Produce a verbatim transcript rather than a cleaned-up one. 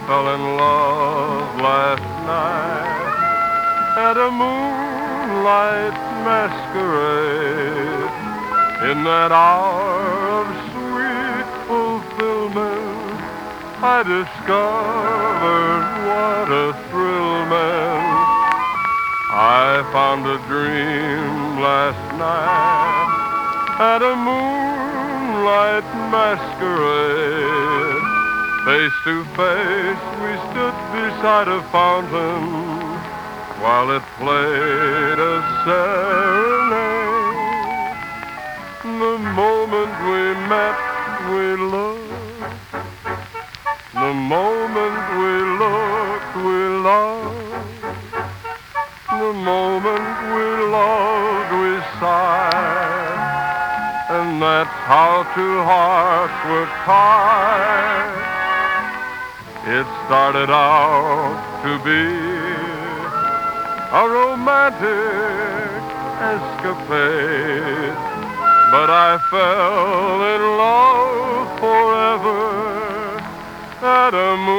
fell in love last night at a moonlight masquerade. In that hour of sweet fulfillment, I discovered what a thrill meant. I found a dream last night at a moonlight masquerade. Face to face we stood beside a fountain while it played a serenade. The moment we met, we looked. The moment we looked, we loved. The moment we loved, we sighed. And that's how two hearts were tied. It started out to be a romantic escapade, but I fell in love forever at a